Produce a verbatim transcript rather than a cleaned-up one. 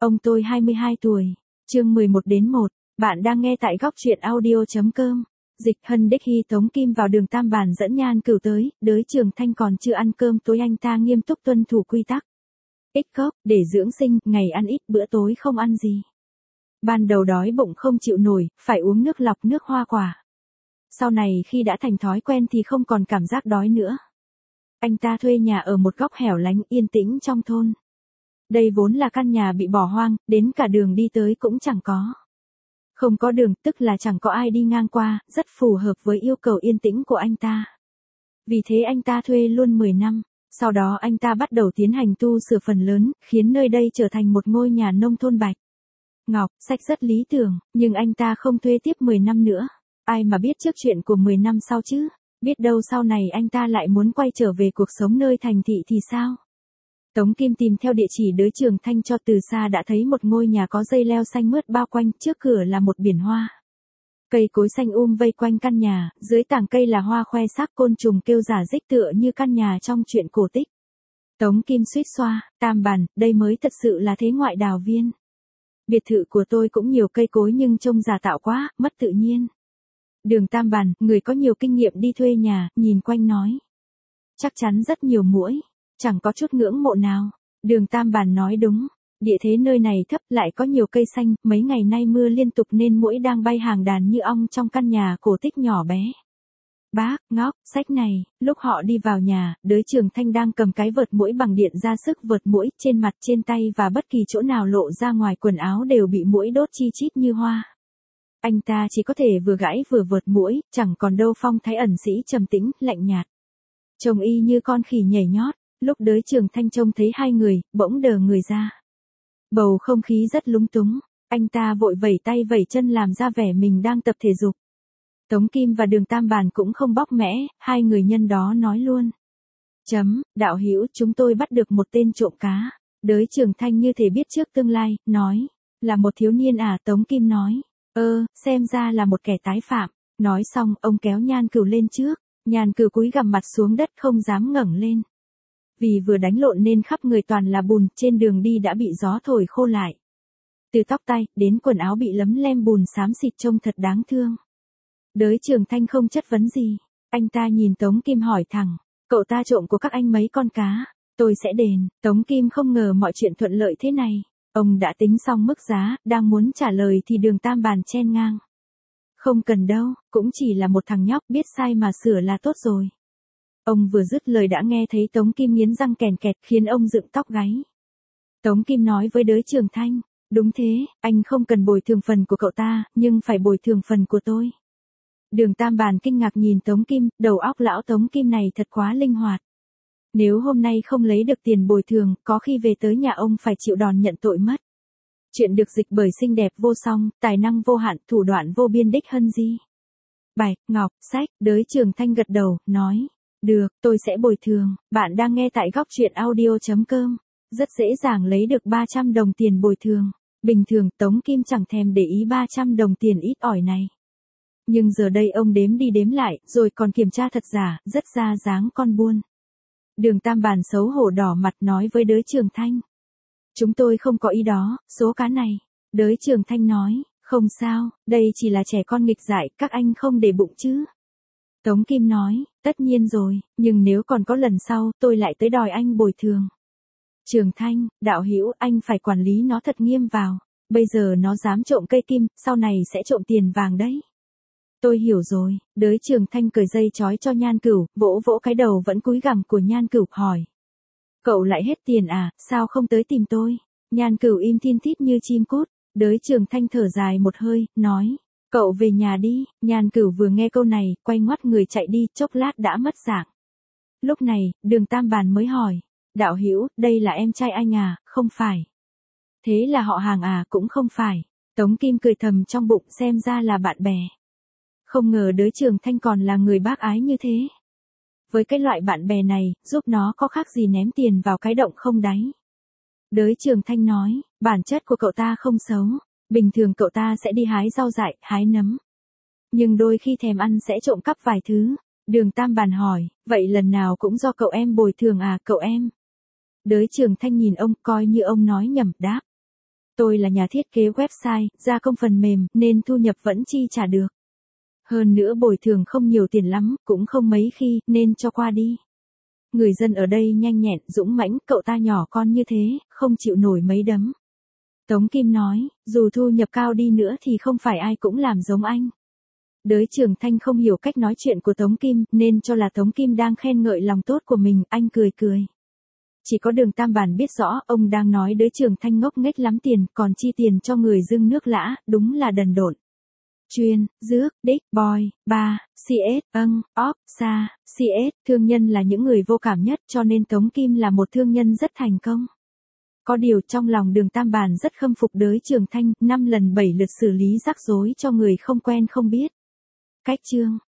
Ông tôi hai mươi hai tuổi. Chương mười một đến một. Bạn đang nghe tại góc truyện audio.com. Dịch Hân đích hy Tống Kim vào đường Tam Bản dẫn Nhan Cửu tới, Đới Trường Thanh còn chưa ăn cơm tối anh ta nghiêm túc tuân thủ quy tắc. Ít cốc, để dưỡng sinh, ngày ăn ít bữa tối không ăn gì. Ban đầu đói bụng không chịu nổi, phải uống nước lọc nước hoa quả. Sau này khi đã thành thói quen thì không còn cảm giác đói nữa. Anh ta thuê nhà ở một góc hẻo lánh yên tĩnh trong thôn. Đây vốn là căn nhà bị bỏ hoang, đến cả đường đi tới cũng chẳng có. Không có đường, tức là chẳng có ai đi ngang qua, rất phù hợp với yêu cầu yên tĩnh của anh ta. Vì thế anh ta thuê luôn mười năm, sau đó anh ta bắt đầu tiến hành tu sửa phần lớn, khiến nơi đây trở thành một ngôi nhà nông thôn bạch ngọc, sách rất lý tưởng, nhưng anh ta không thuê tiếp mười năm nữa. Ai mà biết trước chuyện của mười năm sau chứ, biết đâu sau này anh ta lại muốn quay trở về cuộc sống nơi thành thị thì sao? Tống Kim tìm theo địa chỉ Đới Trường Thanh cho, từ xa đã thấy một ngôi nhà có dây leo xanh mướt bao quanh, trước cửa là một biển hoa. Cây cối xanh um vây quanh căn nhà, dưới tảng cây là hoa khoe sắc, côn trùng kêu rả rích tựa như căn nhà trong truyện cổ tích. Tống Kim suýt xoa, Tam Bản, đây mới thật sự là thế ngoại đào viên. Biệt thự của tôi cũng nhiều cây cối nhưng trông giả tạo quá, mất tự nhiên. Đường Tam Bản, người có nhiều kinh nghiệm đi thuê nhà, nhìn quanh nói. Chắc chắn rất nhiều muỗi. Chẳng có chút ngưỡng mộ nào. Đường Tam Bản nói đúng. Địa thế nơi này thấp, lại có nhiều cây xanh, mấy ngày nay mưa liên tục nên muỗi đang bay hàng đàn như ong trong căn nhà cổ tích nhỏ bé. Bác, ngóc, sách này. Lúc họ đi vào nhà, Đới Trường Thanh đang cầm cái vợt muỗi bằng điện ra sức vợt muỗi, trên mặt, trên tay và bất kỳ chỗ nào lộ ra ngoài quần áo đều bị muỗi đốt chi chít như hoa. Anh ta chỉ có thể vừa gãi vừa vợt muỗi, chẳng còn đâu phong thái ẩn sĩ trầm tĩnh, lạnh nhạt. Trông y như con khỉ nhảy nhót. Lúc Đới Trường Thanh trông thấy hai người, bỗng đờ người ra. Bầu không khí rất lúng túng, anh ta vội vẩy tay vẩy chân làm ra vẻ mình đang tập thể dục. Tống Kim và Đường Tam Bản cũng không bóc mẽ, hai người nhân đó nói luôn. Chấm, đạo hữu, chúng tôi bắt được một tên trộm cá. Đới Trường Thanh như thể biết trước tương lai, nói. Là một thiếu niên à? Tống Kim nói. Ơ, xem ra là một kẻ tái phạm. Nói xong, ông kéo Nhan Cửu lên trước. Nhan Cửu cúi gằm mặt xuống đất không dám ngẩng lên. Vì vừa đánh lộn nên khắp người toàn là bùn, trên đường đi đã bị gió thổi khô lại. Từ tóc tay, đến quần áo bị lấm lem bùn xám xịt trông thật đáng thương. Đới Trường Thanh không chất vấn gì. Anh ta nhìn Tống Kim hỏi thẳng. Cậu ta trộm của các anh mấy con cá, tôi sẽ đền. Tống Kim không ngờ mọi chuyện thuận lợi thế này. Ông đã tính xong mức giá, đang muốn trả lời thì Đường Tam Bản chen ngang. Không cần đâu, cũng chỉ là một thằng nhóc, biết sai mà sửa là tốt rồi. Ông vừa dứt lời đã nghe thấy Tống Kim nghiến răng kèn kẹt, khiến ông dựng tóc gáy. Tống Kim nói với Đới Trường Thanh, đúng thế, anh không cần bồi thường phần của cậu ta, nhưng phải bồi thường phần của tôi. Đường Tam Bản kinh ngạc nhìn Tống Kim, đầu óc lão Tống Kim này thật quá linh hoạt. Nếu hôm nay không lấy được tiền bồi thường, có khi về tới nhà ông phải chịu đòn nhận tội mất. Chuyện được dịch bởi xinh đẹp vô song, tài năng vô hạn, thủ đoạn vô biên đích Hân Di. Bạch Ngọc, sách, Đới Trường Thanh gật đầu, nói. Được, tôi sẽ bồi thường. Bạn đang nghe tại góc truyện audio.com. Rất dễ dàng lấy được ba trăm đồng tiền bồi thường. Bình thường Tống Kim chẳng thèm để ý ba trăm đồng tiền ít ỏi này. Nhưng giờ đây ông đếm đi đếm lại, rồi còn kiểm tra thật giả, rất ra dáng con buôn. Đường Tam Bản xấu hổ đỏ mặt nói với Đới Trường Thanh. Chúng tôi không có ý đó, số cá này. Đới Trường Thanh nói, không sao, đây chỉ là trẻ con nghịch dại, các anh không để bụng chứ. Tống Kim nói, tất nhiên rồi, nhưng nếu còn có lần sau, tôi lại tới đòi anh bồi thường. Trường Thanh, đạo hữu, anh phải quản lý nó thật nghiêm vào. Bây giờ nó dám trộm cây kim, sau này sẽ trộm tiền vàng đấy. Tôi hiểu rồi. Đới Trường Thanh cởi dây trói cho Nhan Cửu, vỗ vỗ cái đầu vẫn cúi gằm của Nhan Cửu, hỏi. Cậu lại hết tiền à, sao không tới tìm tôi? Nhan Cửu im thin thít như chim cút. Đới Trường Thanh thở dài một hơi, nói. Cậu về nhà đi. Nhan Cửu vừa nghe câu này, quay ngoắt người chạy đi, chốc lát đã mất dạng. Lúc này, Đường Tam Bản mới hỏi. Đạo hữu, đây là em trai anh à? Không phải. Thế là họ hàng à? Cũng không phải. Tống Kim cười thầm trong bụng, xem ra là bạn bè. Không ngờ Đới Trường Thanh còn là người bác ái như thế. Với cái loại bạn bè này, giúp nó có khác gì ném tiền vào cái động không đáy. Đới Trường Thanh nói, bản chất của cậu ta không xấu. Bình thường cậu ta sẽ đi hái rau dại, hái nấm. Nhưng đôi khi thèm ăn sẽ trộm cắp vài thứ. Đường Tam Bản hỏi, vậy lần nào cũng do cậu em bồi thường à? Cậu em? Đới Trường Thanh nhìn ông, coi như ông nói nhầm, đáp. Tôi là nhà thiết kế website, gia công phần mềm, nên thu nhập vẫn chi trả được. Hơn nữa bồi thường không nhiều tiền lắm, cũng không mấy khi, nên cho qua đi. Người dân ở đây nhanh nhẹn, dũng mãnh, cậu ta nhỏ con như thế, không chịu nổi mấy đấm. Tống Kim nói, dù thu nhập cao đi nữa thì không phải ai cũng làm giống anh. Đới Trường Thanh không hiểu cách nói chuyện của Tống Kim, nên cho là Tống Kim đang khen ngợi lòng tốt của mình, anh cười cười. Chỉ có Đường Tam Bản biết rõ, ông đang nói Đới Trường Thanh ngốc nghếch lắm tiền, còn chi tiền cho người dưng nước lã, đúng là đần độn. Chuyên, dước, đích, boy, ba, cs, âng, óp, sa, cs, thương nhân là những người vô cảm nhất cho nên Tống Kim là một thương nhân rất thành công. Có điều trong lòng Đường Tam Bản rất khâm phục Đới Trường Thanh, năm lần bảy lượt xử lý rắc rối cho người không quen không biết. Cách chương